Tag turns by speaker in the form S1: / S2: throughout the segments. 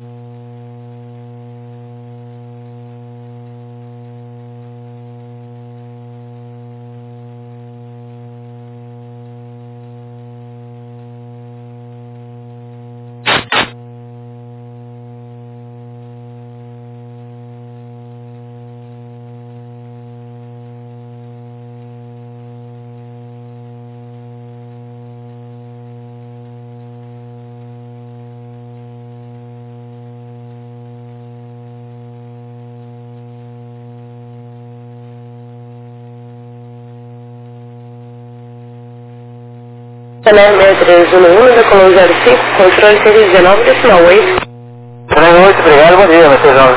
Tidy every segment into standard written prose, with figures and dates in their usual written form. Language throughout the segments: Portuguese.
S1: Canal 6311 da Colônia 05, controle 119,8.
S2: Canal 8, obrigado, bom dia, Mercedes 11.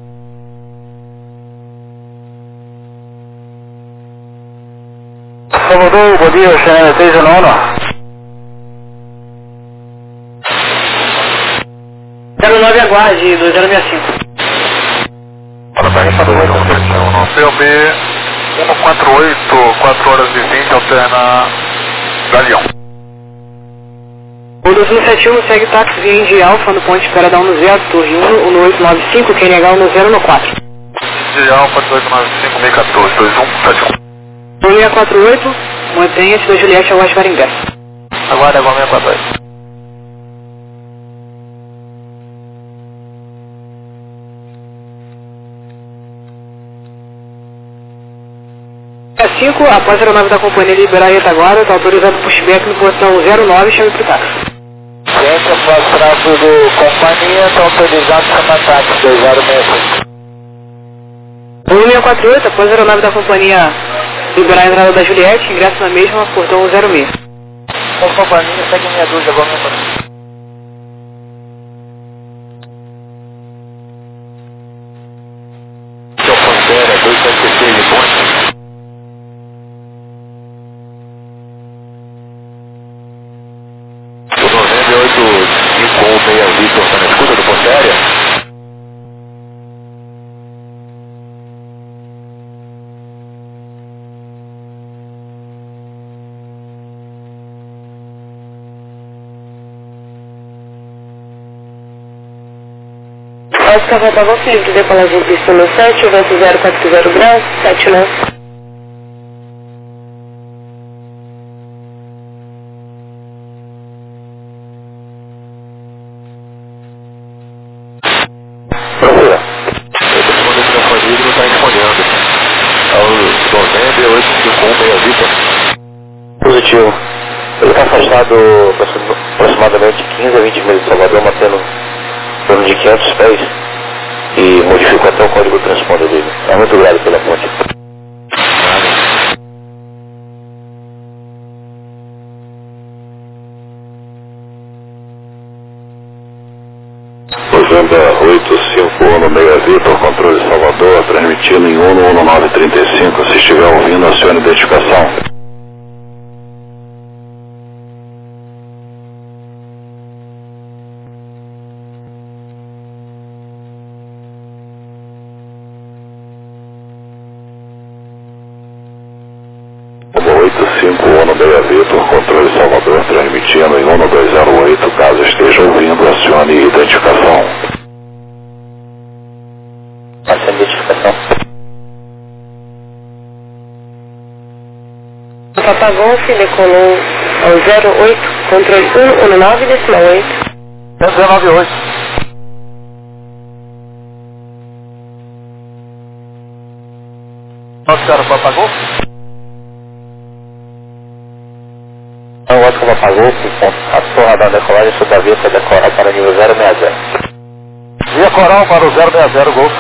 S2: Salvador, bom dia, Chanel 319.
S1: 09 aguarde, 2065.
S2: Parabéns, Salvador, POB 148, 4 horas e 20, alterna Galeão.
S1: O 2171 segue táxi via Indy Alfa no ponte Peradão no 0, Torre 1, no 895, QNH no 0 no 4.
S2: Indy Alfa 2895, 614, 2171.
S1: 648, mantenha-se da Juliette ao West Maringá.
S2: Aguarda igual 648.
S1: A5, após a aeronave da companhia liberar a retaguarda, está autorizado pushback no portão 09, chame para o táxi.
S2: Gente, após tráfego companhia, está autorizado para ataque 2065.
S1: 648, após a aeronave da companhia liberar a entrada da Juliette, ingresso na mesma, portão 06.
S2: Com companhia, segue minha dúvida, igual 648. Seu Pantera, 276 de ponte. O 9856 Victor, está na escuta do Pontéria?
S1: Oscar Rotaval Felipe, decolagem pista no 7, vento 040 graus, 79.
S2: Procura. Eu estou respondendo o telefone não está respondendo. É o 9851 Victor. Positivo. Ele está afastado aproximadamente 15 a 20 milhas de Salvador, mantendo em torno de 500 pés e modificou até o código transponder dele. É muito grave pela ponte. Usando 851 Victor, controle Salvador, transmitindo em 11935. Se estiver ouvindo, acione identificação. Como 851 Victor, controle Salvador, transmitindo em 1208. Caso esteja ouvindo, acione identificação. Acione identificação.
S1: Papa Golf decolou ao 08, controle 119,8.
S2: 198. Nossa senhora, Papa Golf? O Oscar apagou, a torre da decolagem sobre a via foi decorar para o nível 060. Via coral para o 060, Golf.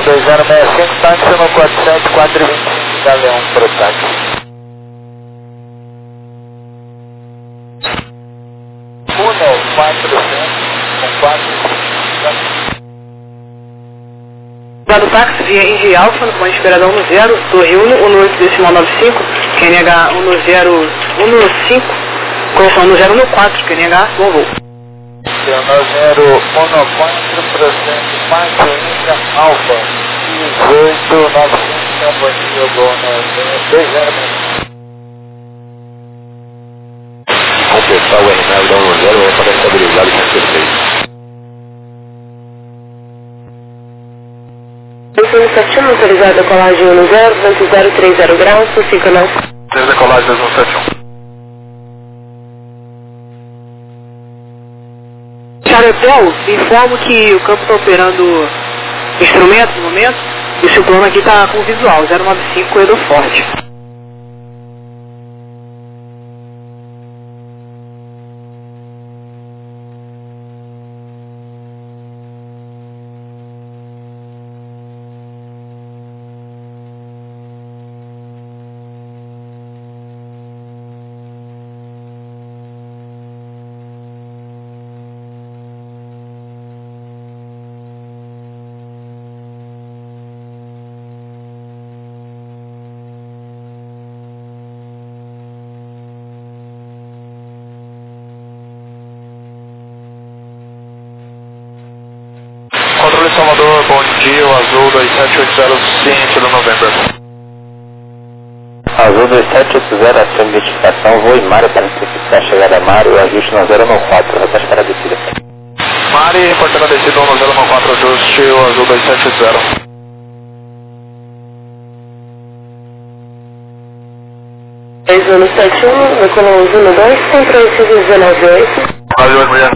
S2: 2065, táxi no 47425, Galeão para o táxi. Uno 400 com 425.
S1: Dado táxi via Henry Alfa, no comando esperadão no 0, Torre Uno, 18.95, QNH 1015, correção no 014, QNH, bom voo.
S2: QNH 014, presente, Marquinha Alfa, 1895, companhia Bona, 20. Completar o RNAV da 10, vai para estabilizar o 106.
S1: 271, autorizado a colagem 10, vento 030 graus, fica não.
S2: Desde a colagem 2171.
S1: Charlie Paul, informo que o campo está operando instrumentos no momento e o seu plano aqui está com visual, 095, corredor forte.
S2: Controle Salvador, bom dia, o Azul 2780, ciente do November. Azul 2780, a sua identificação, voo em Mário para intensificar a chegada a Mário, ajuste no 094, reporte para a descida. Mário, reportando a descida no 094, ajuste, o Azul 2780.
S1: Zona 71, Ecolão Zona 2, controle civil 198.
S2: Brasil, mulher.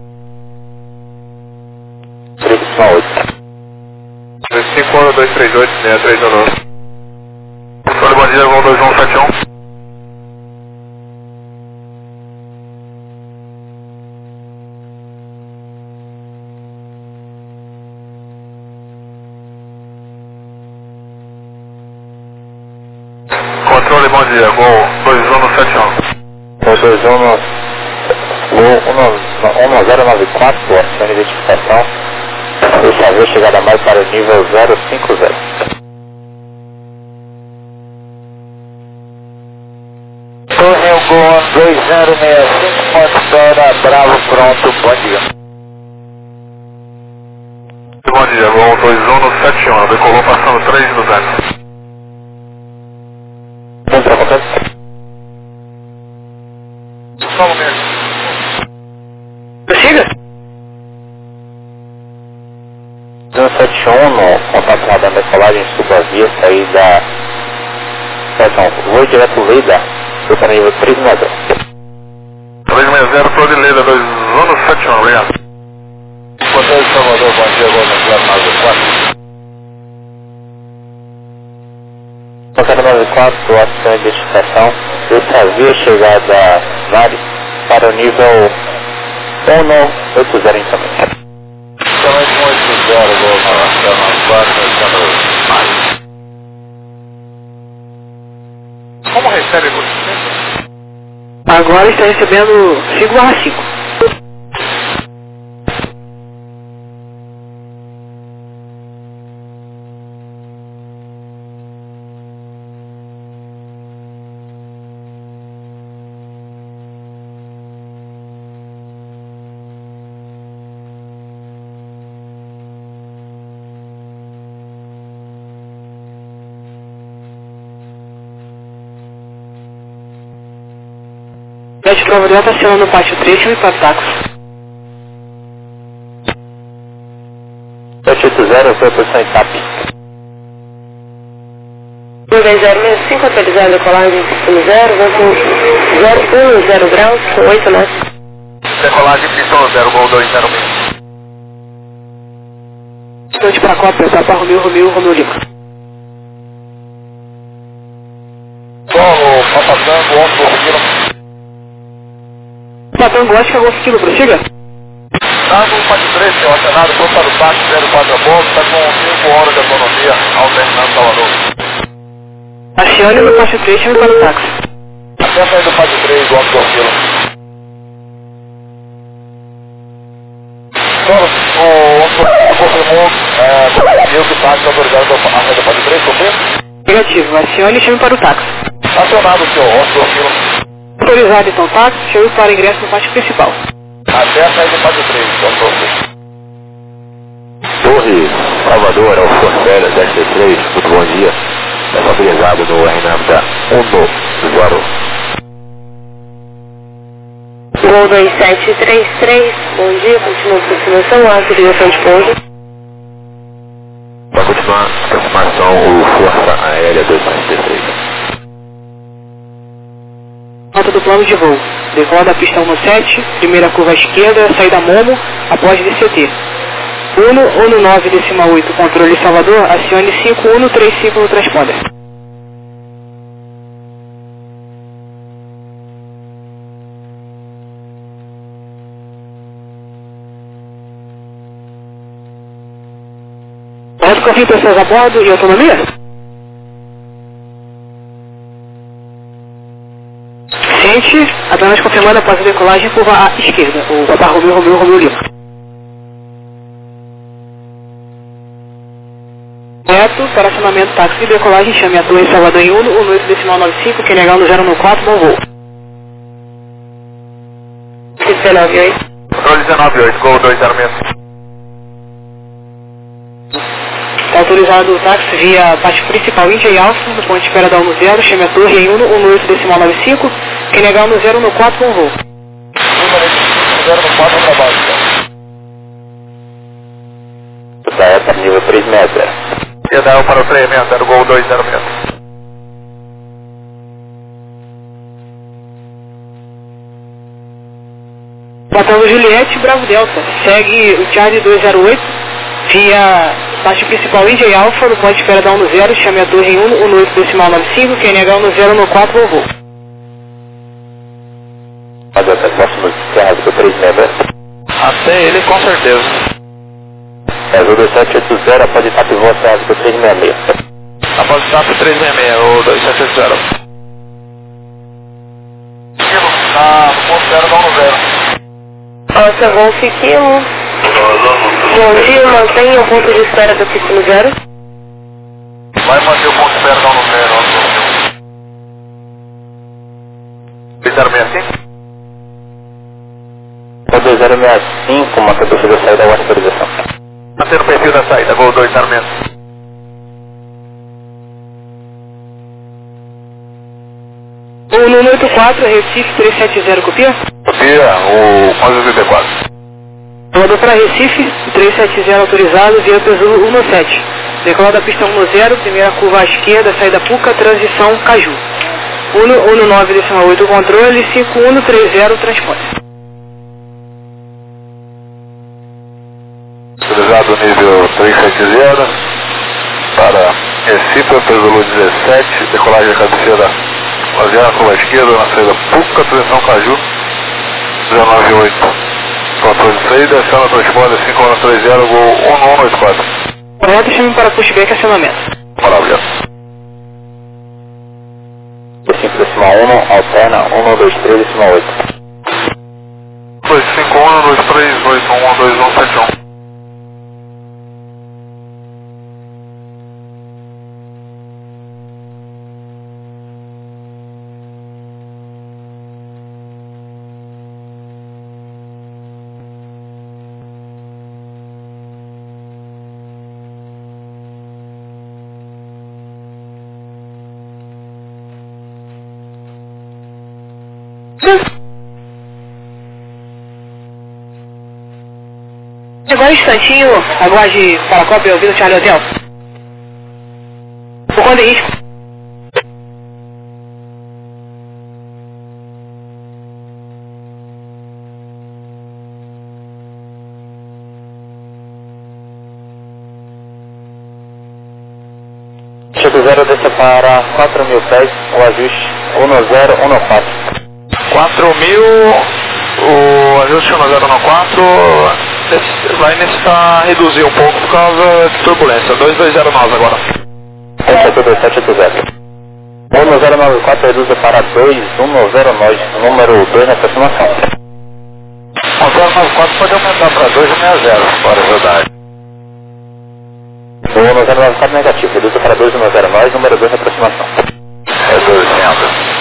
S2: 35-238, 6319. Controle, bom dia, voo 2171. Controle, bom dia, voo 2171. Voo 1094, ação de identificação. Esse vez chegada mais para o nível 050. Torre Elgon 2065, Montetora, Bravo, pronto, bom dia. Bom dia, voo 2171, decolou passando 3200. Entra, contato. Só um momento.
S1: Prossiga.
S2: 171, no contato com a banda decolagem, suba a via, saída. Voo direto Leida, foi para nível 360. 360, Flor de Leida, 2171, obrigado. Controle de Salvador, bom dia, voo no 094. Contato 94, ação de identificação, essa via chegada Mari para o nível 180 também. Também com 80, vou na 4, mais. Como recebe você?
S1: Agora está recebendo 5/5. De prova dela está sendo no pátio 3 e para táxi.
S2: 780, foi a posição em TAP.
S1: 1065, atualizado a colagem pistão 0, vento 010 graus, 8 knots.
S2: Decolagem pistão 0, gol 206.
S1: Distante para a Copa, tá para Romeu Lima.
S2: Solo, Papatango, 11 km.
S1: Patango, acho que é Golf Kilo, prossiga.
S2: Tá, Acionado o PAD 3, senhor. Acionado, foi para o táxi 04 a bordo, está com 5 horas de autonomia ao terminal Salvador.
S1: Acione no passo 3, chame para o táxi.
S2: Até a saída do PAD 3, o Alto Dorquilo. O confirmou que o táxi autorizado a saída do PAD 3, confirma?
S1: Negativo, acione e chame para o táxi.
S2: Acionado, senhor. Alto Dorquilo.
S1: Autorizado então o táxi, chame para ingresso no pátio principal.
S2: Até a saída do PAD 3, Alto Dorquilo.
S3: Torre Salvador, ao Forcélia 1033, muito bom dia. É mobilizado no RNAV da 10.
S4: Gol 2733, bom dia, continua a aproximação, autorização de pouso.
S3: Para continuar a aproximação, o Força Aérea 233.
S1: Nota do plano de voo. Decola da pista 17, primeira curva à esquerda, saída Momo, após DCT. 119 decimal 8, controle Salvador, acione 5135 no transponder. Pode conferir pessoas a bordo e autonomia? Ciente, apenas confirmando após a decolagem, curva à esquerda, o Papa Romeu Lima. Reto, para acionamento táxi e decolagem, chame a Torre Salvador em Uno, 18 decimal 95, que é legal no 014, bom voo.
S4: 198.
S2: Controle 198, Gol 206.
S1: Está autorizado o táxi via pátio principal Índia e Alfa, no ponto de espera da 10, chame a Torre em Uno, 18 decimal 95, que é legal no 014, bom voo.
S2: 014 para baixo, senhor.
S3: Está nível 360.
S2: E daí para o 360, Gol 206.
S1: Batão Juliette, Bravo Delta. Segue o Charlie 208 via pátio principal Índia e Alfa, no ponto de espera da 10, chame a Torre em 1, 18 decimal 95, que é legal no 014, bom voo.
S3: Próximo carro do 360.
S2: Até ele, com certeza.
S3: É, o 2780 pode estar por volta do 366.
S2: Após o TAP 366, o 2780. Tá no ponto 0 da 10.
S4: Alta Golf Kilo. Bom dia, mantenha o ponto de espera do Kilo 0.
S2: Vai manter o ponto 0 da 10. 2065?
S3: O 2065, uma cabeça da saída da autorização.
S2: Manter o perfil da saída, Gol 206.
S1: O número 84, Recife 370, copia?
S2: Copia o 1184.
S1: Salvador para Recife, 370 autorizado, via Tesouro 17. Decolar da pista 10, primeira curva à esquerda, saída Puca, transição Caju. 119 decimal 8, controle, 5130, transporte.
S2: Autorizado nível 370 para Recife, Tesouro 17, decolagem da cabeceira baseada curva à esquerda, na saída Puca, transição Caju, 198. Controle de saída, aciona o transponder 5130, Gol 1184.
S1: Correto, chame para pushback acionamento.
S2: Maravilha.
S3: 5 decimal 1, alterna 123 decimal 8.
S2: 251, 23, 81, 2171.
S1: Agora um instantinho, aguarde para a cópia ouvindo Charlie Hotel. Por conta de risco.
S3: Chico 0 desce para 4.000 pés, o ajuste 1014.
S2: 4.000, o ajuste 1014,
S3: necessitar reduzir um pouco por causa de turbulência. 2209 agora.
S2: 2780. 1094 reduza para 2109, número 2 na aproximação.
S3: 1094 pode aumentar para 260, fora rodar.
S2: 1094 negativo, reduza para 2109, número 2 na aproximação.
S3: É 200.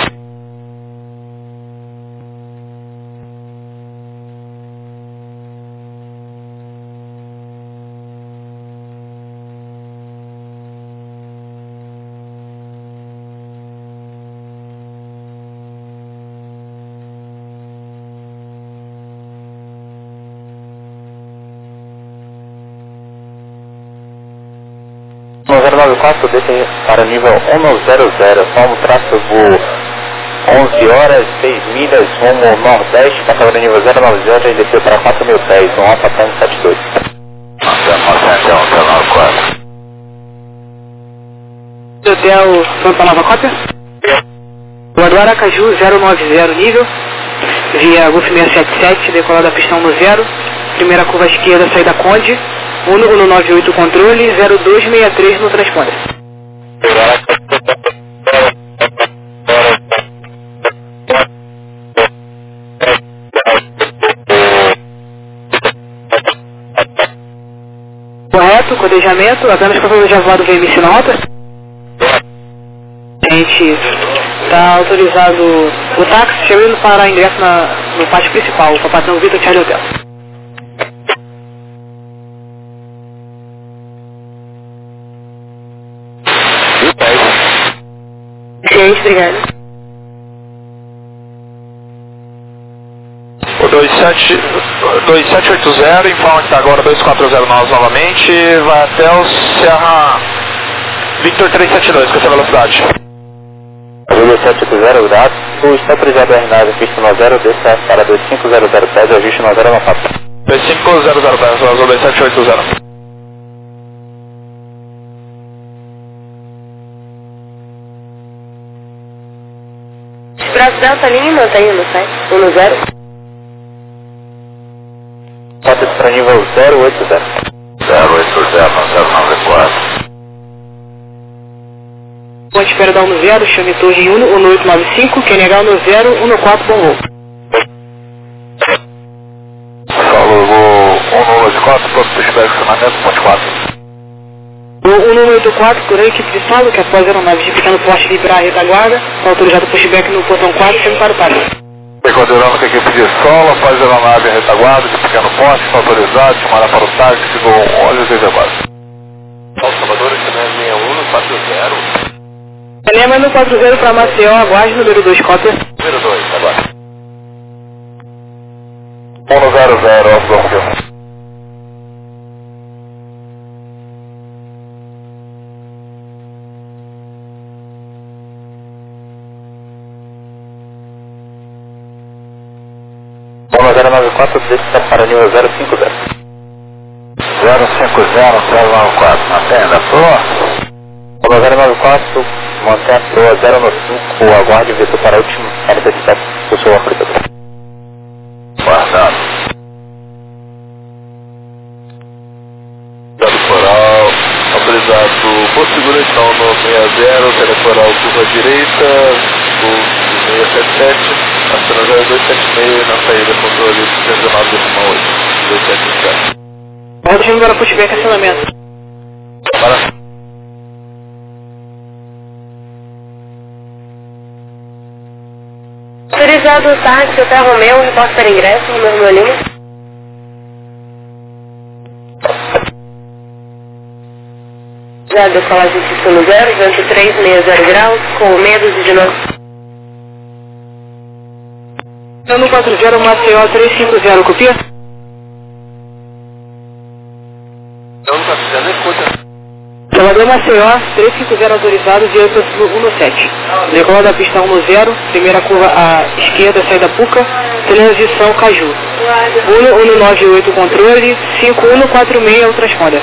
S2: Desce para nível 100, como traço voo 11 horas, 6 milhas, rumo nordeste, passa para nível 090 e desceu para 4.000 pés, um Alfa Tango 72.
S1: Hotel Santa Nova Cópia. Guarda Aracaju 090 nível, via Golf 677, decolar da pista 10, primeira curva esquerda, saída Conde, 1198 controle, 0263 no transponder. Correto, codejamento, apenas para o javado VMC na rota. A gente está autorizado o táxi chegando para ingresso no pátio principal, o Papatão Vitor Charlie Hotel. Ciente, obrigado.
S3: O 2780, informa que está agora 2409 novamente, vai até o Serra Victor 372, com essa velocidade.
S2: 2780, grado, está autorizado a RNAV, pista 90, desça para 2500 pés, ajuste 9094.
S3: 2500 pés, vazou 2780.
S4: Braço Delta Linha mantém no site, 10.
S2: Pode para nível 080.
S3: 080-094.
S1: Ponte espera da 10, chame torre 1895, QNH 1014, bom voo.
S3: Falou, voo 194, ponto de estacionamento, ponte 4.
S1: O 1184, por aí, equipe de saldo, que após a aeronave de pequeno porte liberar a retaguarda, está autorizado o pushback no portão 4, chame para o pátio.
S3: Considerando que a equipe de solo, após a aeronave retaguarda, de pequeno porte, está autorizado, chamada para o táxi, voo 1184. Salvador, também 6140.
S1: Lema no 40 para Maceió, aguarde, número 2, cópia.
S3: Número 2, agora. 100, off-block.
S2: Bom, 094, desça para nível 050.
S3: 050-094, mantém a proa.
S2: Bom, 094, mantém a proa 095, aguarde vetor para a última, para necessidade do seu aplicador.
S3: Guardado. Teleforal, autorizado por seguração no 60, teleforal curva direita, o 677. Apenas 276 na saída, controle 119,8, 277.
S1: Roda chegando para pushback, acionamento.
S3: Para.
S4: Autorizado o táxi Hotel Romeu, reporte para ingresso, número meu linha. Já decolagem de pista 0, vento 360 graus, com medo de novo.
S1: No 40 Maceió 350, copia?
S3: Não está precisando, escuta.
S1: Salvador Maceió 350 autorizado, via 117. Decolar da pista 10, primeira curva à esquerda, saída Puca, transição Caju. 1198 controle, 5146 o transponder.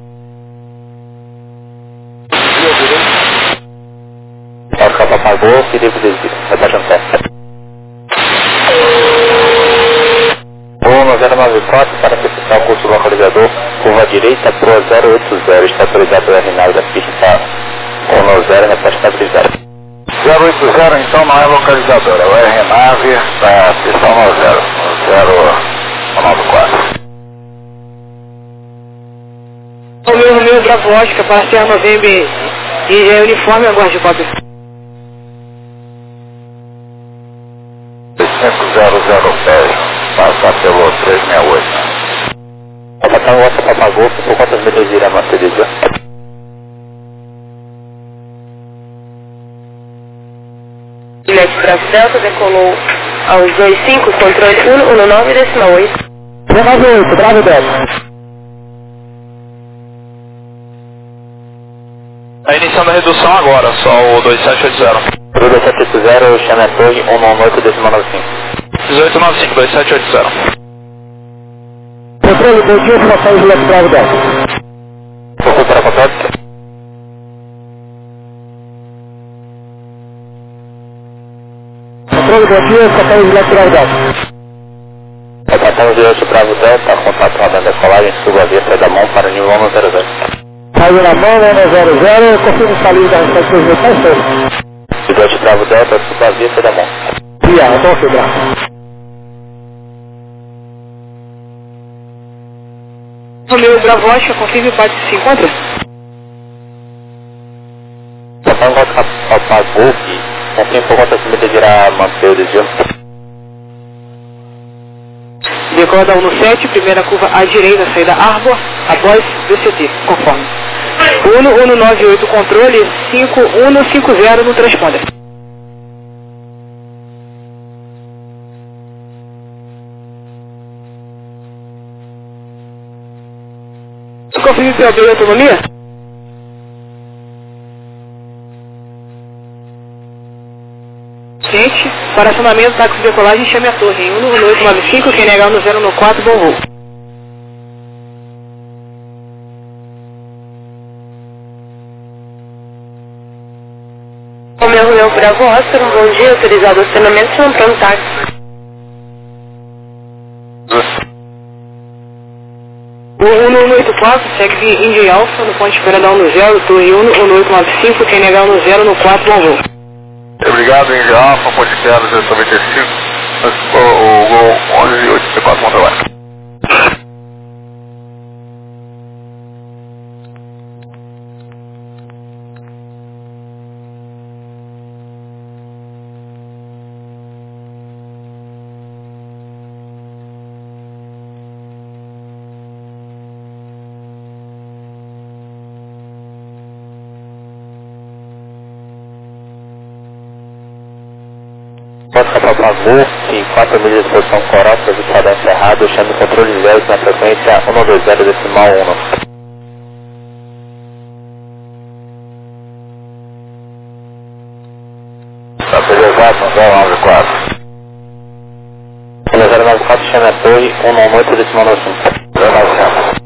S2: Alfa apagou, perigo desvio, rebaixando teste. 1094 para especificar o curso curva direita, Pro 080, está autorizado a RNAV da pista 10, repete estabilizado.
S3: 080 então não é localizadora, é o RNAV da pista 094.
S1: Romeu Bravo Oscar para Serra November e é uniforme, aguarde cópia.
S3: 5010, passa pelo 368.
S2: A Capitão Oscar Papagol, por quantas milhas irá Mercedes?
S4: Juliette Bravo Delta decolou aos 25, controle 119,8.
S2: 198, Bravo Delta.
S3: Está iniciando a redução agora, só o 2780.
S2: 2780, chame a torre 198,95.
S3: 1895, 2780.
S2: Controle, bom dia, passagem Juliette Bravo Delta. Focou para a contato? Controle, bom dia, passagem Juliette Bravo Delta. Capitão Juliette Bravo Delta, contato rodando a decolagem, suba a via da mão para o nível 100. Saiu na mão, 100, confirma o salinho da restante dos meus pais. Juliette Bravo Delta, suba a via da mão. Via, então, Fibra.
S1: Romeu Bravo Oscar, confirme o bate se encontra.
S2: Capitão Oscar Papagol, confirma por quantas milhas irá manter o desvio.
S1: Decola da 17, primeira curva à direita, saída Arbor, após VCT, conforme. 1198 controle, 5150 no transponder. Confirme POB e autonomia? Gente, para acionamento, táxi de decolagem, chame a torre em 11895, quem negar no 094, bom voo.
S4: Romeu Bravo Oscar, um bom dia, autorizado o acionamento, se não pronto táxi.
S1: O 1184 segue de India Alpha, no ponto de espera da 10, torre 11895, quem negar no 094, bom voo.
S3: Obrigado, India Alpha, ponte de espera 095, o Gol 1184 Montevideo.
S2: Oscar Papagol, em 4 milhas de posição corota, ajustada encerrado, chame controle 0 na frequência 120,1.
S3: Está belezado, no 094.
S2: 094, chame a torre 118,95.
S3: 095.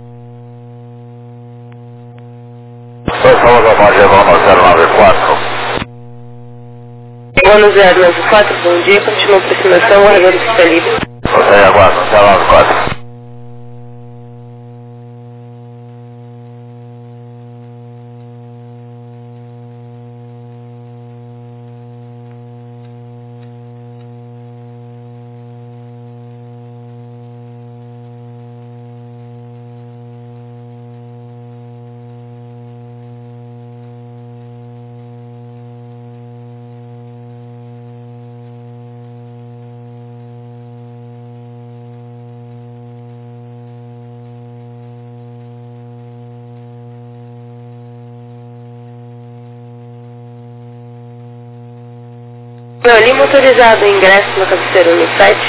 S3: Foi falando da Magellão no 094.
S4: 1094, bom dia, continua a aproximação, o aeroporto está livre.
S3: Você aguarda, 094.
S4: Meu Lima autorizado, ingresso na cabeceira 17.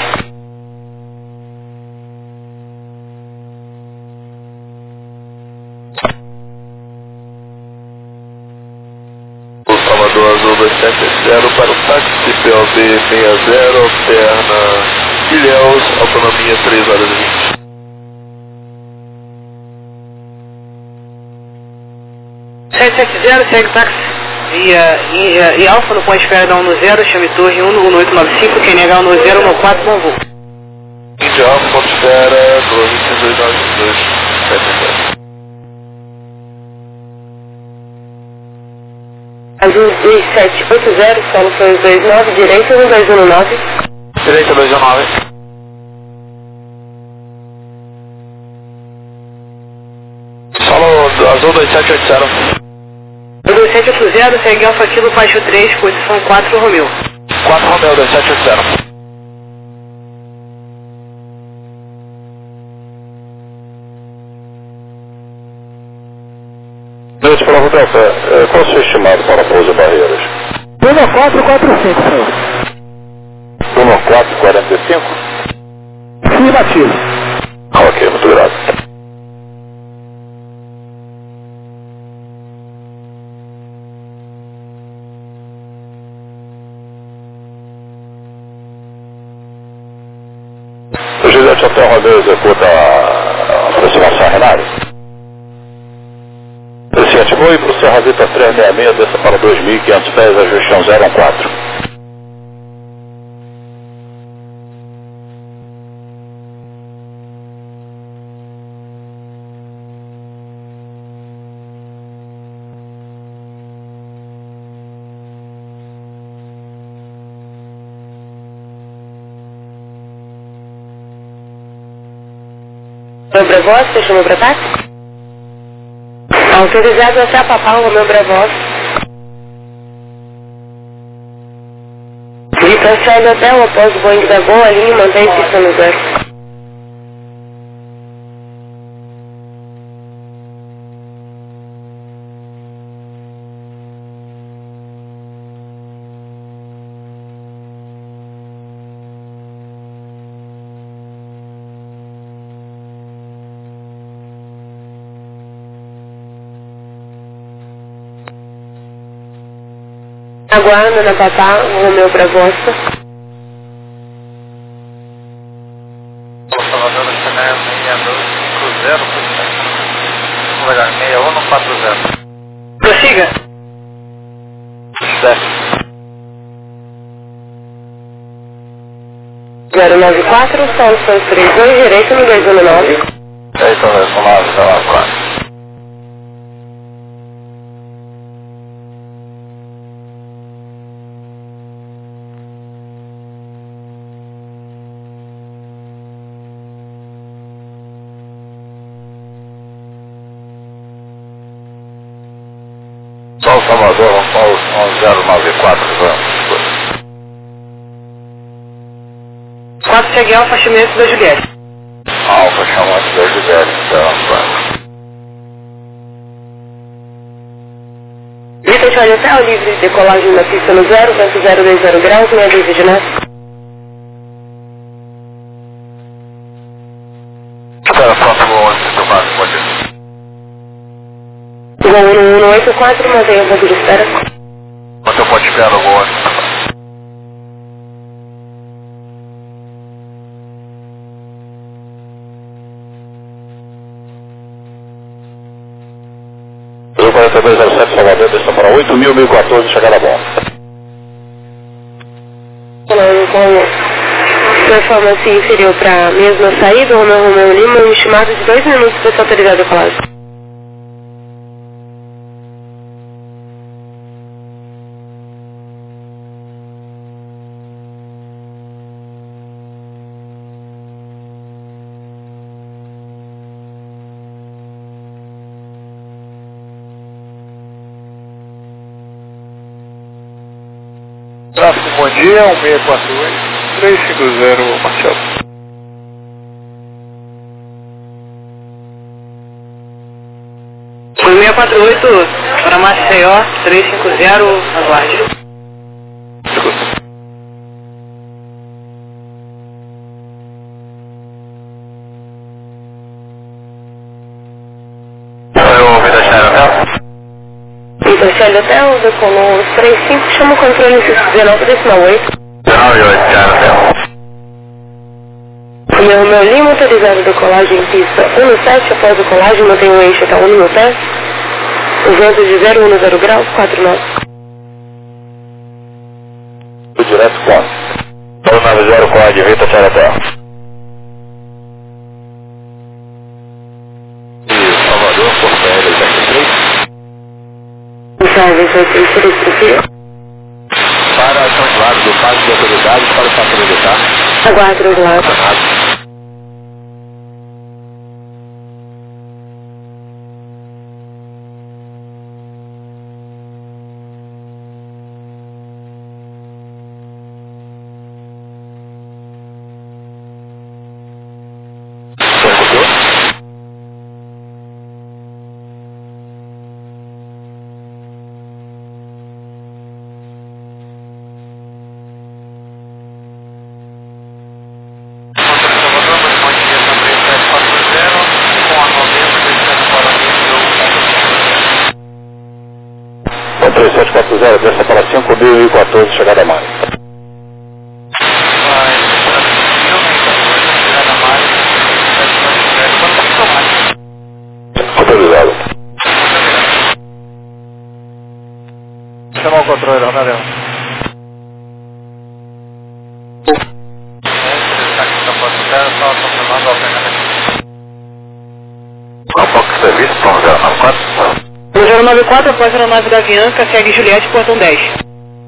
S3: O Salvador Azul 270 para o táxi POB 60, alterna Ilhéus, autonomia 3 horas e 20.
S1: Segue táxi e Alfa no ponto de espera da 10, chame torre 11895, quem negar no 014, bom voo.
S3: Índia Alfa, ponto de espera, 2292.
S4: Azul 2780, solo foi os 29, direita 1219.
S3: Direita 219. Solo azul 2780.
S1: 2780, segue Alfa Kilo Baixo 3, posição 4 Romeu.
S3: 4 Romeu 2780.
S2: Noite para o Delta, qual o seu estimado para pouso Barreiras?
S5: 1445, senhor.
S2: 1445?
S5: Afirmativo.
S2: Ok, muito grato. O Juliette Hotel Romeu executa a aproximação Renário. Se ativou e para o Serra Vita 366, desça para 2.500 pés, ajuste 1014.
S4: Meu voz, você chamou para táxi? Autorizado até a Papal, Romeu Bravos. Vitor Charlie Hotel, após o Boeing da Boa, linha mantém pista no zero. Aguarda na Papá, Romeu Bravosta.
S3: Salvador, Chanel 6250, vou pegar 6140.
S1: Prossiga.
S3: Desce.
S4: 094, solo foi 32, direito no 219.
S3: É isso mesmo, 904.
S2: Sol Salvador, Paulo 1094, vamos.
S1: 4 segue Alfa Chimento da Juliette.
S2: Alfa chamante da Juliette, então, vamos.
S4: Vitor Charlie Hotel, livre de decolagem na pista no 0, vento 020 graus, meia dúzia de nós.
S3: Espera, próximo ônibus, seu quadro, pode ir.
S4: Igual 1184, mantenha o ponto de espera.
S3: Quanto eu pode esperar no ônibus?
S2: Azul 4207 Salvador, desça para 8.014, chegada bom.
S4: Com performance inferior para a mesma saída, Romeu Lima, um estimado de 2 minutos para ser autorizado a decolagem.
S3: Tráfego, bom dia, 1648, 350, Marcelo.
S1: Foi 648 para Maceió, 350, aguarde.
S3: Escuta.
S2: Eu Vida Charlie Hotel.
S4: Vitor Charlie Hotel, decolou 35, chama o controle 19, decimal 8.
S2: 19,8, Charlie Hotel.
S4: Romeu Lima, autorizado a decolagem em pista 17, após a decolagem mantém o eixo até 1 no pé. O vento de 010 graus, 4 nós.
S2: Direto com 090 com a de Vitor Charlie Hotel. Para a translado do passo de autoridade para o patrulha militar.
S4: Aguarde translado.
S2: Com 3740, desça para 5.014, chegada a mais. Autorizado.
S3: Chamar o controle, Ronaldo.
S2: Qual é o serviço? Tom 094?
S1: O 094 após a aeronave da Avianca, segue Juliette, portão 10.
S2: 710,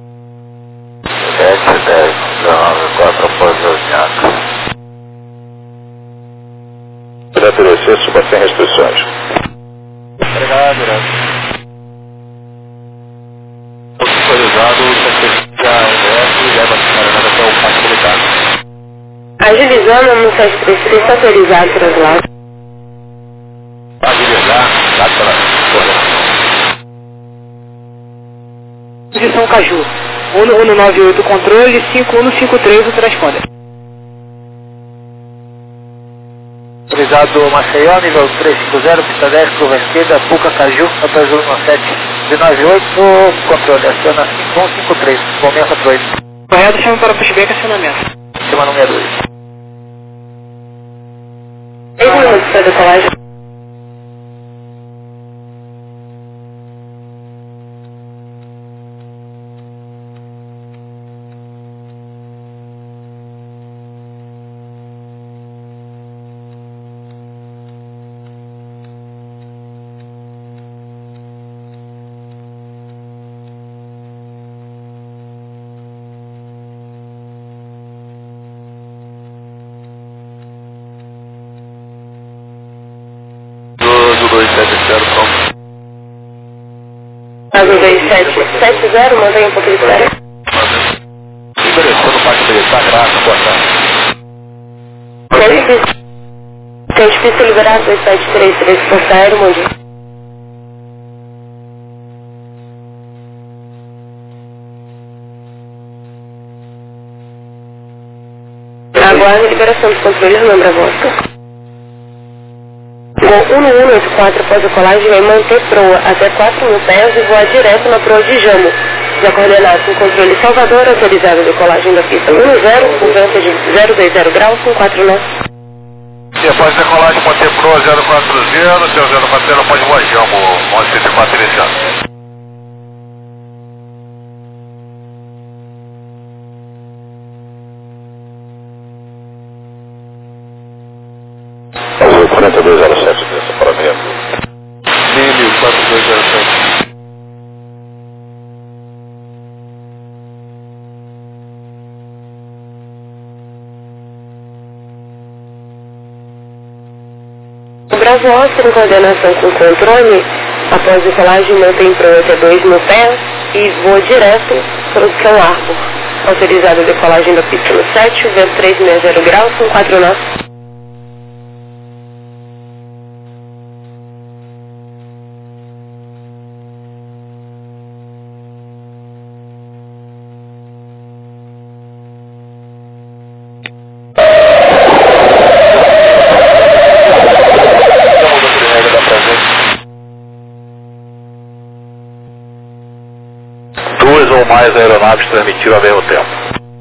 S2: 094 após a Avianca. Direto descer, suba sem restrições.
S3: Obrigado, direto.
S2: Autorizado, certifica ingresso e leva a aeronave até o passo militar.
S4: Agilizando no 733, autorizado translado.
S2: Agilizar, dá para coordenação.
S1: Posição Caju. 1198 controle, 5153 o transponder.
S3: Autorizado Maceió, nível 350, pista 10, curva esquerda, Puca Caju, após 19798, controle, aciona 5153, bom 648.
S1: Correto, chama para pushback acionamento.
S3: Chama no 62.
S4: 6 minutos para decolagem.
S2: Do 270, pronto.
S4: Caso 2770, mantenha um pouco de espera.
S2: Interessou no passo militar, graça, boa tarde.
S4: Tente pista liberada 2733, força aérea, bom dia. Aguarde a liberação dos controles, lembra a voz. Voo 1184 após a colagem vai manter proa até 4.000 pés e voar direto na proa de Jamo. Já coordenado com controle Salvador, autorizado a decolagem da pista 10, com vento de 020 graus com 4 nós.
S2: E após decolagem, manter proa 040, seu 040 pode voar Jamo, 1104 iniciando. Azul 4207, desça para meia. 4207.
S4: O Bravo Oscar em coordenação com o controle, após a colagem mantém proa até 2.000 pés e voa direto para o São Arbor. Autorizado a decolagem da pista no 7, vento 360 graus com 4 nós.
S2: Duas ou mais aeronaves transmitiram ao mesmo tempo.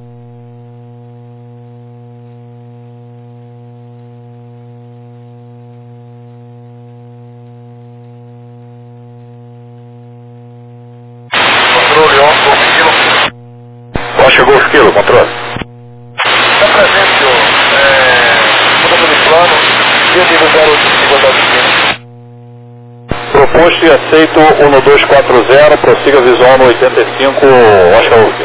S2: Controle on, esquilo. Ó, chegou o esquilo, controle.
S3: Está presente, muda do plano, e o nível 050 de posto e aceito 1240, prossiga visual no 85, Oscar Wolf.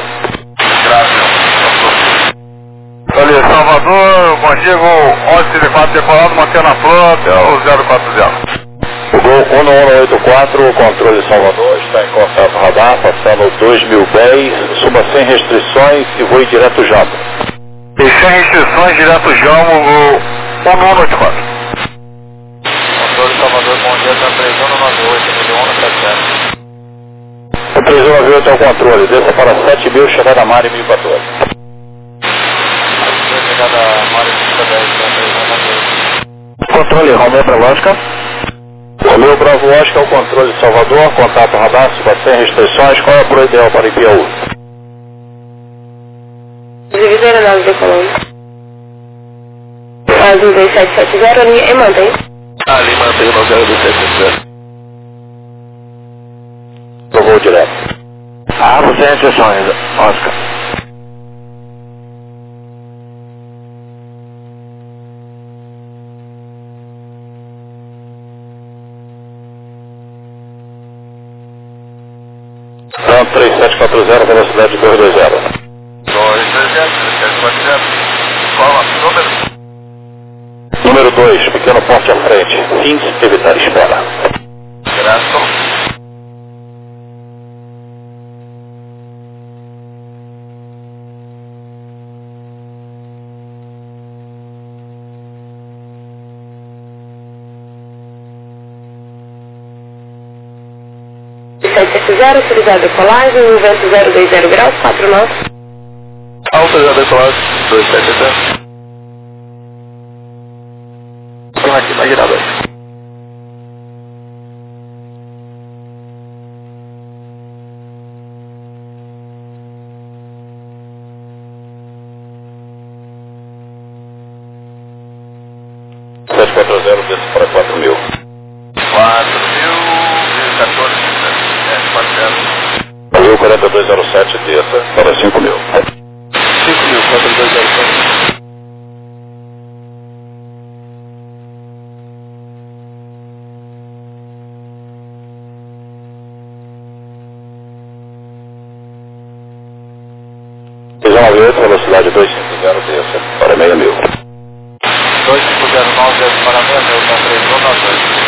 S3: Ali, Salvador, bom dia, Gol 1134 decolado, mantendo a frota, é o 040. O Gol 1184, controle de Salvador, está em contato radar, passando 2010, suba sem restrições e voe direto Jambo. E sem restrições, direto Jambo, Gol 1184. Controle de Salvador, bom dia, está 3198, 1170. O 3198 é o controle, desça para 7.000, chegada a Mari 1014. Chegada a Mari 1010, controle, Romeu Bravo Oscar. Romeu Bravo Oscar, o controle de Salvador, contato radar, suba sem restrições, qual é a pro ideal para Ipiaú?
S4: Divisão aeronave decolando. Azul 2770, linha e mantém.
S2: Ali mantém o 0270.
S3: Eu vou direto.
S2: Sem restrições, Oscar.
S3: Pronto, 3740, velocidade 220.
S2: 3740. Qual o número?
S3: Número 2, pequeno porte à frente. Fins, evitar espera.
S2: Graças.
S4: Autorizado a decolagem, o vento 020 graus, 4 knots.
S2: Autorizado a decolagem, 270. Vamos aqui, vai girar 2.
S3: Desce para 4.000.
S2: 4.014.
S3: Azul 4207, desça para 5.000.
S2: 5.000, 4207.
S3: Velocidade 250, desça para 6.000.
S2: 2509, desce para 6.000, está 3192.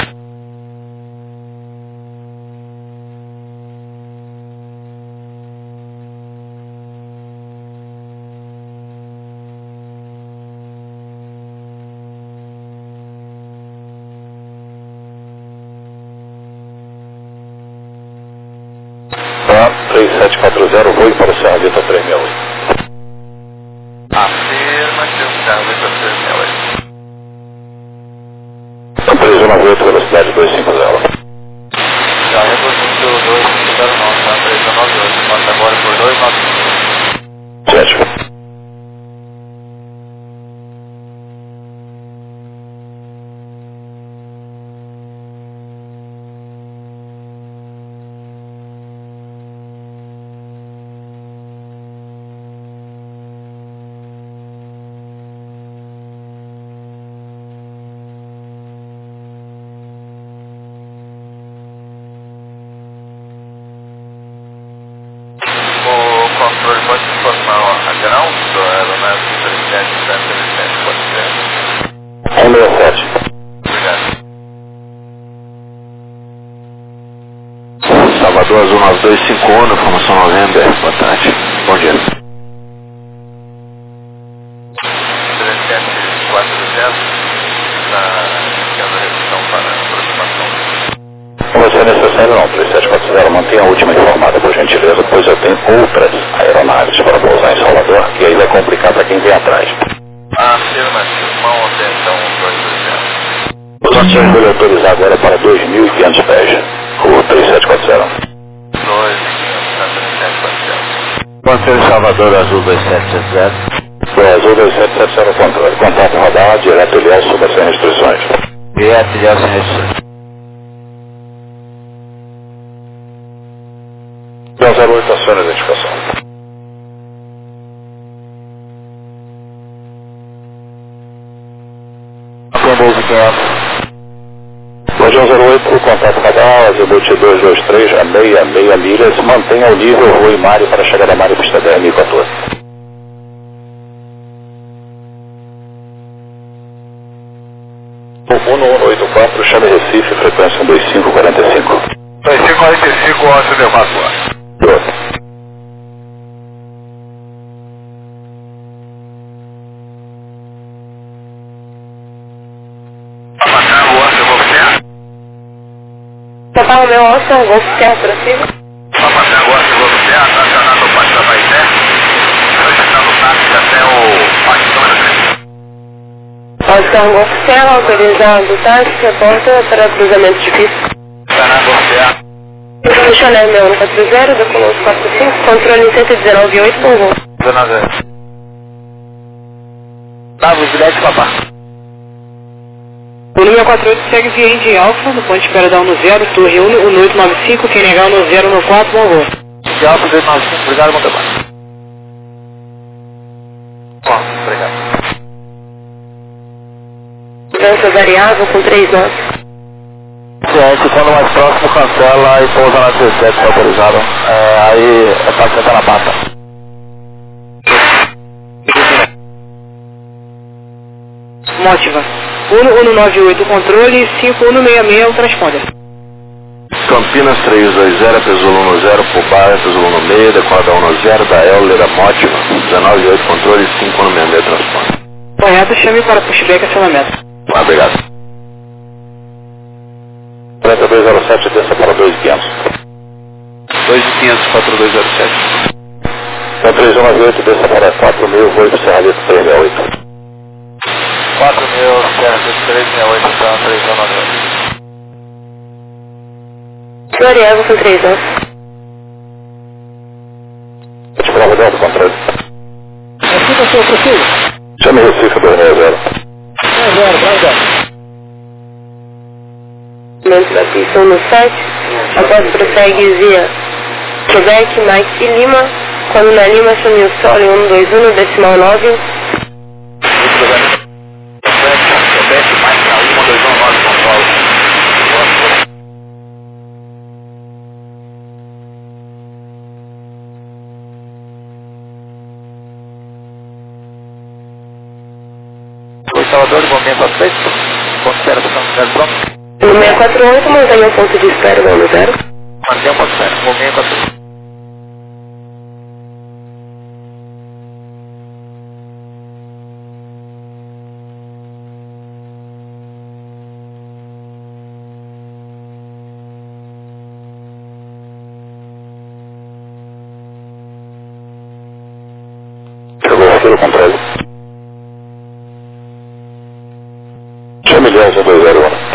S3: Tá, 3740, voe para o Serra Vita 368.
S2: Afirmativo, Serra Vita 368.
S3: 3198, velocidade 250.
S2: Já reduzindo 2509, tá? 3198, passa agora por 295.
S3: Sétimo.
S2: Controle, pode informar a ground da aeronave 3777, pode ser?
S3: 167.
S2: Obrigado.
S3: Salvador Azul 9251, formação November, boa tarde. Bom dia.
S2: 3740, na redução para aproximação.
S3: Você é necessário não, 3740, mantenha a última informada por gentileza, pois eu tenho outras aeronaves para pousar em Salvador, e aí vai complicar para quem vem atrás.
S2: Afirmativo, mão atenção, 220.
S3: Os ativos vou autorizar agora para 2.500 pés, o 3740.
S2: 2.500, 3740.
S3: Conselho Salvador Azul 2770. Azul 2770 controle. Contato radar, direto Ilhéus, suba sem restrições.
S2: Direto Ilhéus sem restrições.
S3: 08, aciona a identificação. Bom dia 08, contato radar, azimuth 223 a meia milhas, mantenha o nível Rui Mari para a chegada Mari pista 10.014. O 1184, chame Recife, frequência 2545.
S2: 2545, ótimo de evacuar.
S4: Total meu Oscar, Golf Serra para cima.
S2: Papai Golf Serra, estacionado no Pátio da Baité. Projetando o táxi até o Pátio da Baité.
S4: Oscar Golf Serra, autorizado o táxi, reporta para cruzamento difícil.
S2: Estacionado Golf Serra.
S4: Chanel 6140, decolou 45, controle 119.8, bom voo.
S2: 19. Dava os bilhetes, papá.
S1: O número 48 segue via Indy Alpha, no ponto de espera da 10, torre 1895, quem negar 10 no 4, bom voo.
S2: Indy Alpha 295, obrigado, bom trabalho. Bom, obrigado.
S4: Mudança variável com 3 nós.
S2: Ciente, quando mais próximo cancela e pousa na 17, se autorizado. Aí é pra sentar na pata.
S1: Mótiva. 1198 controle, 5166 o transponder.
S3: Campinas 320, Pesulo 10, Pubá, Pesulo 6, decolada 10, da Euler, Mótiva, 198 controle, 5166 transponder.
S1: Correto, chame para pushback acionamento.
S3: Obrigado. 4207, desça para 2500.
S2: 2500, 4207.
S3: 3198, desça para 4000, voo para Serralito 368.
S2: 4000, Serralito 368, então 3198.
S4: Variável com 3 nós.
S3: Te prova dentro do controle.
S5: Aqui da sua profil.
S3: Chame Recife 260.
S5: 10, Brasão.
S4: Dentro da pista 1 no 7, após prossegue via Quebec, Mike e Lima, quando na Lima chame o Sol em 121, decimal 9.
S2: Quebec, mais pra 1219, São Paulo. O instalador de bombeiro para frente, ponto zero, zero pronto.
S4: No 648, mantenha o ponto de espera no 0.
S2: Mantenha o ponto zero, bombeiro para frente.
S3: Chegou aqui no controle. Chame Liança 201.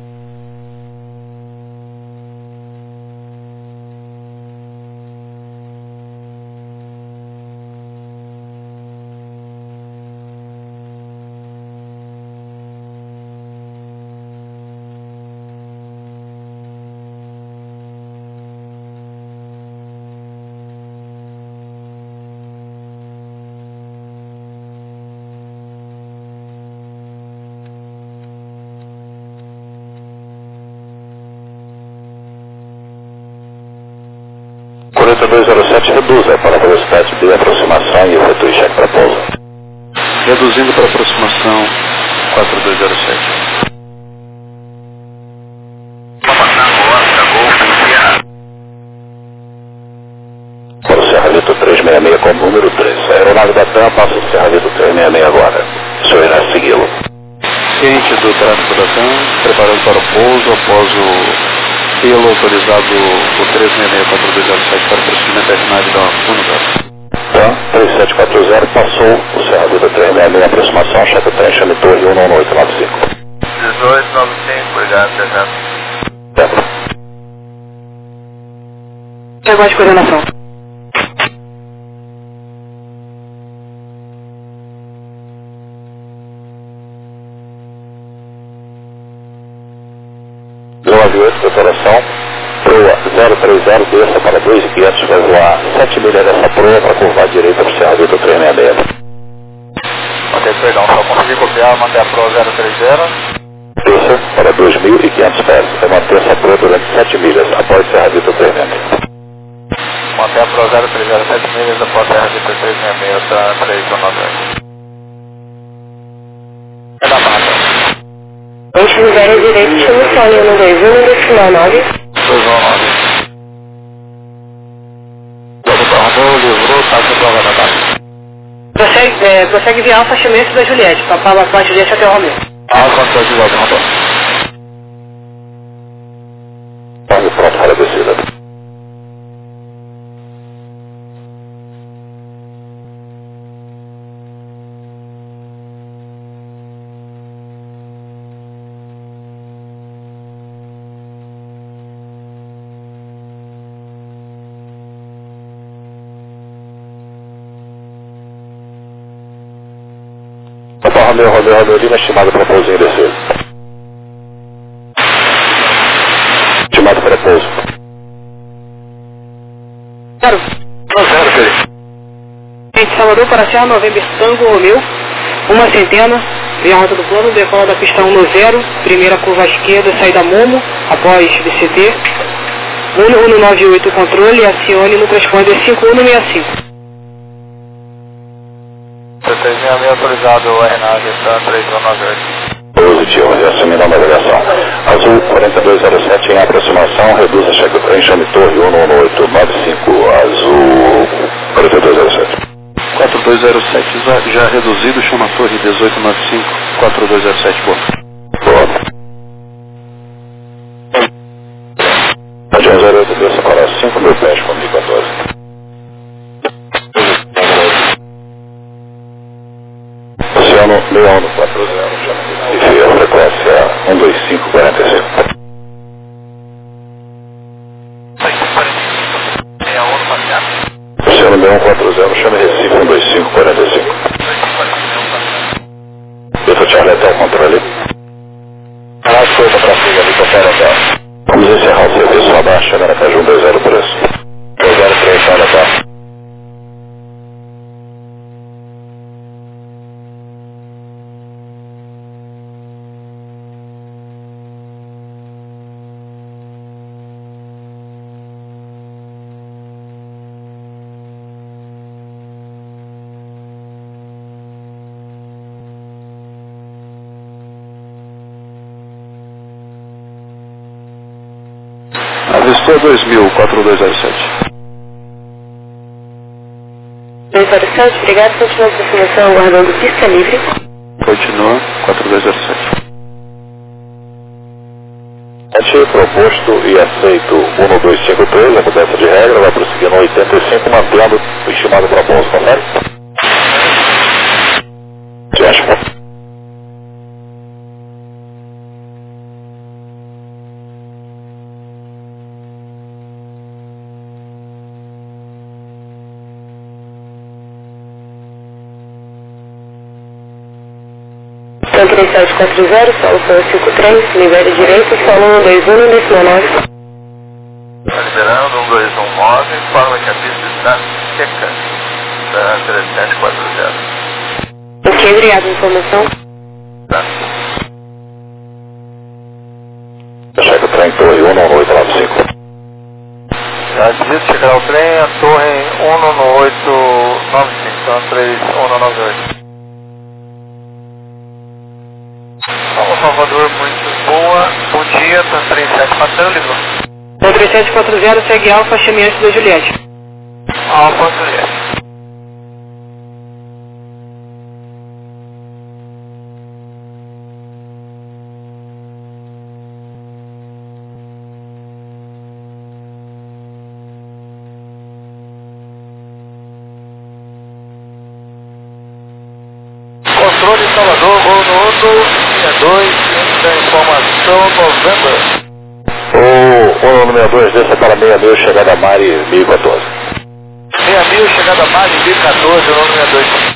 S3: Coleta 207 reduza para a velocidade de aproximação e efetue cheque para pouso.
S2: Reduzindo para aproximação 4207.
S3: Para o Serralito 366 com o número 3. A aeronave da TAM passa o Serralito 366 agora. O senhor irá segui-lo.
S2: Ciente do tráfego da TAM, preparando para o pouso após o selo autorizado o 366-4207 para procedimento aeronave da Unidade.
S3: TAM 3740 passou o Serralito 366 aproximação, cheque trem, chame torre 11895.
S2: 1895, obrigado, certo.
S1: Chegou a coordenação.
S3: Preparação, proa 030, desça para 2500, vai voar 7 milhas dessa proa para curvar direita para o Serralito 366.
S2: Ok, perdão, só consegui copiar, manter a Pro 030.
S3: Desça para a 2.500 pés. Manter-se a proa durante 7 milhas, após Serra Vista 366.
S2: Manter a Pro 0307 milhas após Serra Vista 366, tá 319. É da mata.
S4: Antes do direito, chama o Sônia no 21, decimal 9.
S2: 219. Livrou, tá com prova na base.
S1: Prossegue via Alfa Chimense da Juliette, para Juliette até o Romeu.
S2: Controle de volta, Rondon.
S3: Vamos pronto para a descida. Romeu Lima, estimado para pouso em descida. Estimado para pouso.
S1: Claro.
S2: 0, Felipe.
S1: Gente, Salvador para Serra November Tango Romeu, uma centena, via rota do plano, decola da pista 10, primeira curva à esquerda, saída Momo, após DCT. 1198 controle, acione no transponder 5165.
S2: 1666 autorizado, RNAV, está 319.
S3: Positivo, assumindo a navegação. Azul 4207 em aproximação, reduz a check do trem, chame torre 11895, azul 4207.
S6: 4207 já reduzido, chama torre 1895, 4207, boa.
S3: Boa. Adiante 08, desça para 5.000 pés com 1014. Oceano 6140, chama Recife, a frequência 12545. Oceano 6140, chama Recife 12545. Desça Charlie até o controle. Foi para cima ali, confere até. Vamos encerrar o serviço abaixo, chegando a Caju 20 preço. 203, Charlie até.
S6: Avistou 2000, 4207.
S4: 207, obrigado. Continua a aproximação aguardando pista livre.
S6: Continua, 4207.
S3: Proposto e aceito 1253, a mudança de regra, vai prosseguir no 85, mantendo o estimado para pouso, confere? Diante.
S4: Então 3740, solo 53, libere direito, solo 121, decimal 9.
S2: Está liberando, 1219, informa que a pista está seca, da 3740.
S4: Ok, obrigado, informação.
S2: Tá.
S3: Chega o trem, torre 11895.
S2: Antes de chegar ao trem, a torre 11895, então 3198. Salvador, muito boa. Bom dia, tá 3740, livrou.
S1: 3740 segue Alfa Chimense da Juliette.
S2: Alfa Juliette. Controle Salvador, voo no outro, linha 2, da informação November.
S3: O 162, desça para 6000, chegada a Mari 1014.
S2: 6000, chegada a Mari 1014, o 162.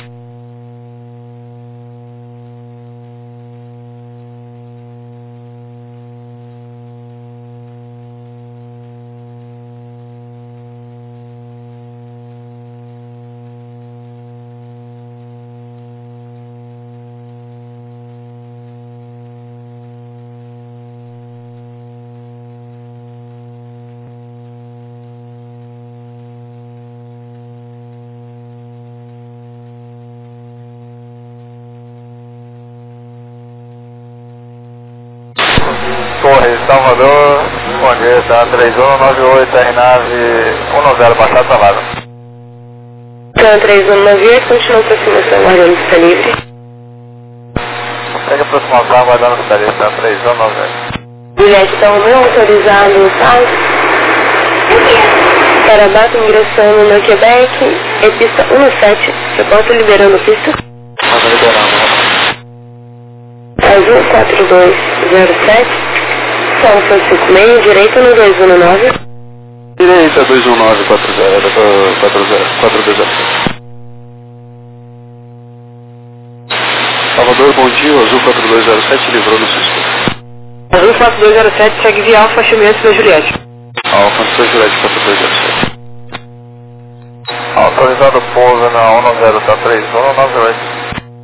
S3: Torres, Salvador, bom dia, tá 3198, RNAV 10, Baixada Salada.
S4: Então, 3198, continua aproximação, guardando pista livre.
S3: Segue aproximação, aguardando pista livre, tá 3198.
S4: Juliette, então, meu autorizado, tá? Para data ingressando no Quebec, é pista 17, reporta liberando pista.
S3: Estamos liberando.
S4: Azul 4207, São Francisco Meio, direita no 219.
S6: Direita 219 4207. Salvador, bom dia, o Azul 4207 livrou no sistema.
S1: Azul 4207 segue via Alfa, achamentos da Juliette.
S6: Alfa, da Juliette 4207.
S3: Autorizado pouso na 10, tá 3198.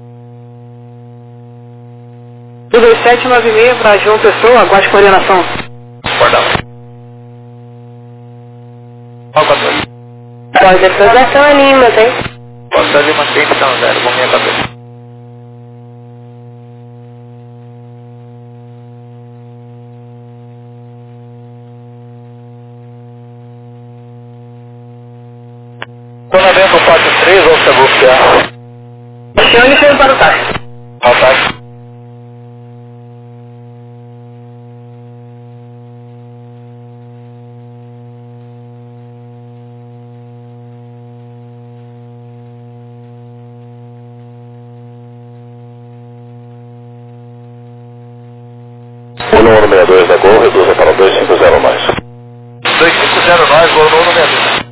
S1: 2796 para João Pessoa, aguarde coordenação.
S3: Guardado.
S4: Pode aprovação a Lima, tem?
S3: Posso ali manter então 0, com minha cabeça. Quando vem pro pátio 3 ou você buscar?
S1: Acione chega para o táxi.
S3: Ao táxi.
S2: O número 62 da Gol, reduza para 250 mais.
S3: 250 nós, gol número 62.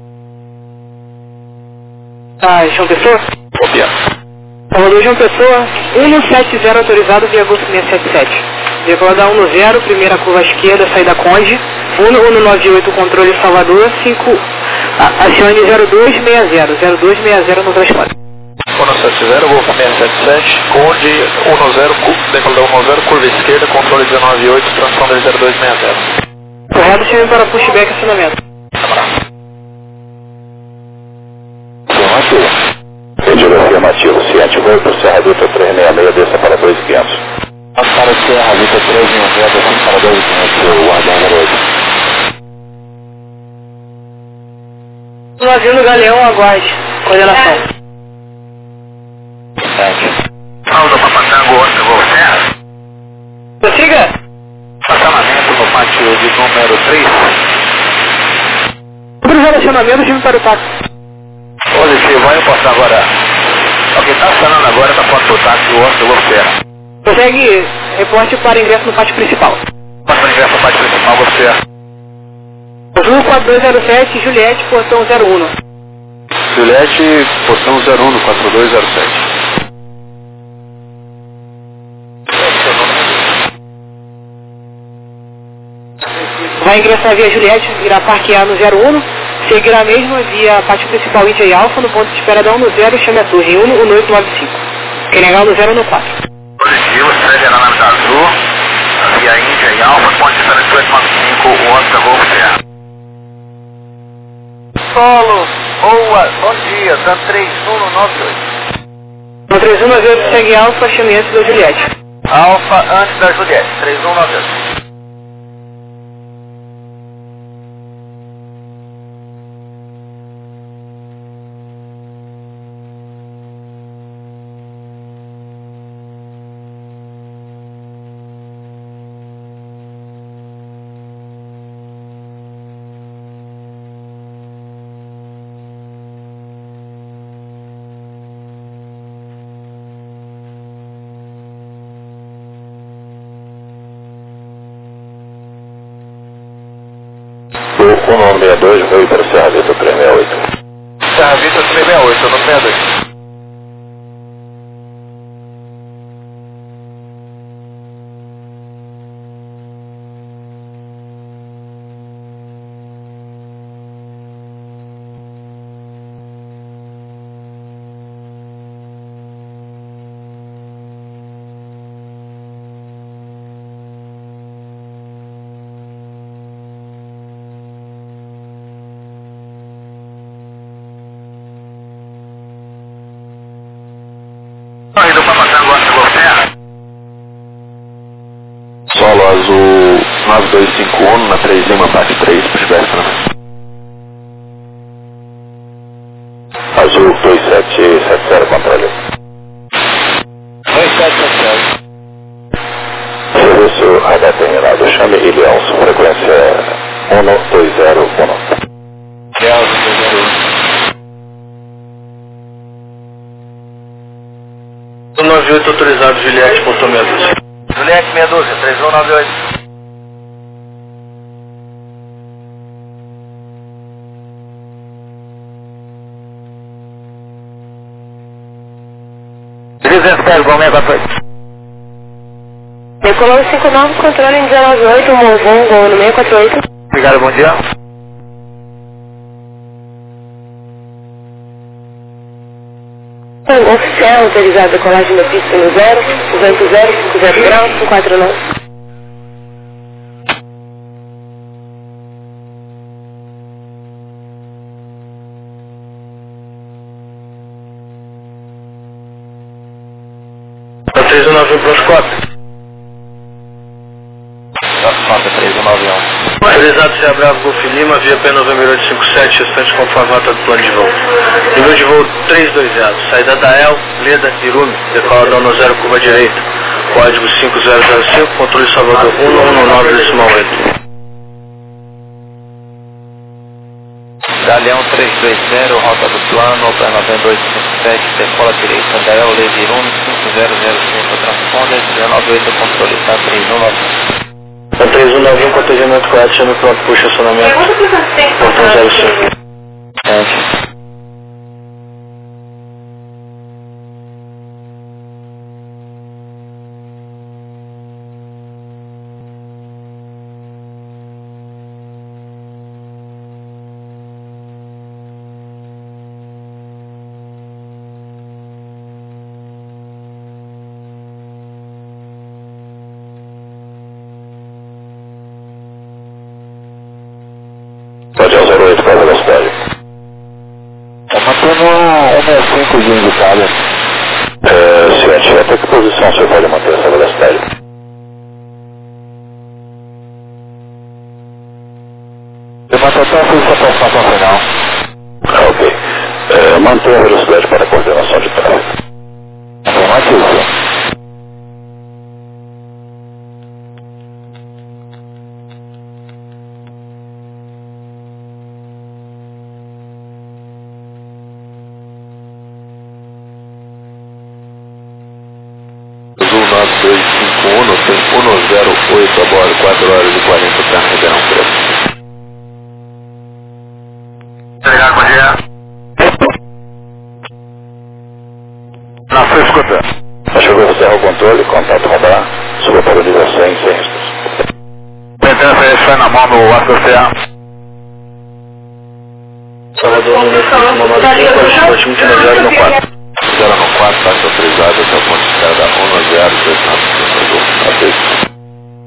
S1: Tá, João Pessoa?
S2: Copia.
S1: Salvador João Pessoa, 170 autorizado via Golfo 677. Decolar 110, primeira curva à esquerda, saída Conde. 1198, controle Salvador, 5, acione 0260, 0260 no transporte.
S3: 170, Golfo 677, Conde 10, decolar 10, curva esquerda, controle 198, transição 0260.
S1: Correto, chame para pushback acionamento.
S2: Pedido afirmativo, se ativou para o Serra Vita 366, desça para 2500.
S3: Para o Serra Vita 366, desça para 2500, guardando 08.
S1: Navio no Galeão, aguarde. Coordenação.
S3: Saldo Papatango, Oscar, Gol Serra.
S1: Prossiga.
S3: Estacionamento no pátio de número 3.
S1: Sobre o relacionamento, chame para o táxi.
S3: Positivo, vai passar agora. Alguém está estacionando agora, está posto o táxi, o Oscar, Gol Serra.
S1: Consegue reporte para ingresso no pátio principal.
S3: Passa o ingresso no pátio principal, Gol Serra.
S1: Azul 4207, Juliette, portão 01.
S6: Juliette, portão 01 no 4207.
S1: Vai ingressar via Juliette, irá parquear no 01, seguirá a mesma via pátio principal Índia e Alfa, no ponto de espera da 10, chame a torre 1895. Quem negar no 0 no 4.
S3: Positivo, segue na nave da Azul, via Índia e Alfa, ponto de espera 1895, o Oscar, Gol Serra. Solo, boa, bom dia, tá 3198.
S1: No 3198 segue Alfa, chame antes da Juliette.
S3: Alfa antes da Juliette, 3198.
S2: O 162 veio para o Serra Vita 368.
S3: Serra Vita 368, no 62.
S2: 9251 na 3 Lima, parte 3, para Espécie. Azul 2770, controle.
S3: 2770.
S2: Serviço radar terminado. Chame Ilhéus, frequência 12010.
S3: Ilhéus 201.
S6: 98 autorizado, Juliette, pontou meia dúzia.
S3: Juliette, meia dúzia, 3198.
S4: Decolou 59, controle em 198, Movon, gol no 648.
S3: Obrigado, bom dia.
S4: Oficial, autorizado a decolagem da pista no 0, 50 graus, 149.
S6: A 319 para os 4.
S3: Nota 3191.
S6: Autorizado já Bravo Golf Lima, via P Novembro 857, restante conforme nota do plano de voo. Nível de voo 320, saída da El, Leda, Irume, decolador no 0, curva direita. Código 5005, controle Salvador 1119,8.
S3: Galeão 320, rota do plano, para 9257, decola direita, da El, Leda, Irume, 5005, transponder, 198, controle, tá 3191.
S6: A 3191, contagiamento correto, chame pronto, puxa acionamento. Portão 05.
S2: Pode ao 08 para a velocidade.
S3: Tá mantendo 165 de indicada.
S2: Ciente, até que posição você pode manter essa velocidade?
S3: Eu mantenho até a prestação final.
S2: Ok. Mantenha a velocidade para a coordenação de tráfego.
S3: Afirmativo.
S2: Azul 9251, tem 108 a bordo, 4 horas e 40 para Ribeirão Preto.
S3: Obrigado, bom dia. Na sua escuta.
S2: Achou que você erra o controle, contato radar, suba para o nível 100, sem riscos.
S3: Pertence a sai na mão do ACCA.
S6: Salvador no 95, pode muito no 0 no 4.
S2: 0 no 4, taxa autorizada até o ponto de escada 102 a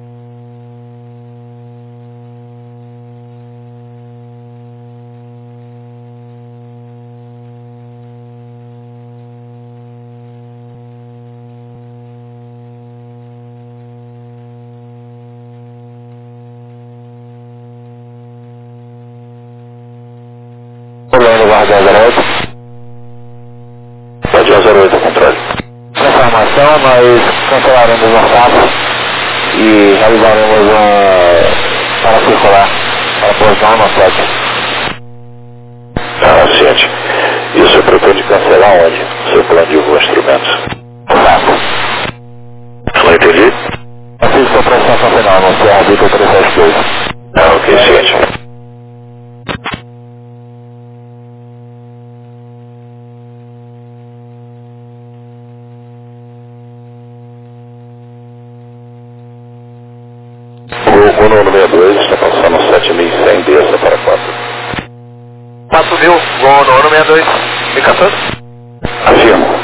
S3: Olhando o guarda 08.
S2: Pode ao 08 controle.
S3: Informação, nós cancelaremos o WhatsApp e realizaremos para circular para a posição no 7.
S2: Ciente. E o senhor pretende cancelar onde? Seu plano de voo instrumentos?
S3: Exato.
S2: Não entendi?
S3: Assim que a prestação final, no CR 372.
S2: Ok, ciente. O número 62 está passando 7.100, desça para 4.
S3: 4.000, voo no 62, 1.014.
S2: Afirmo.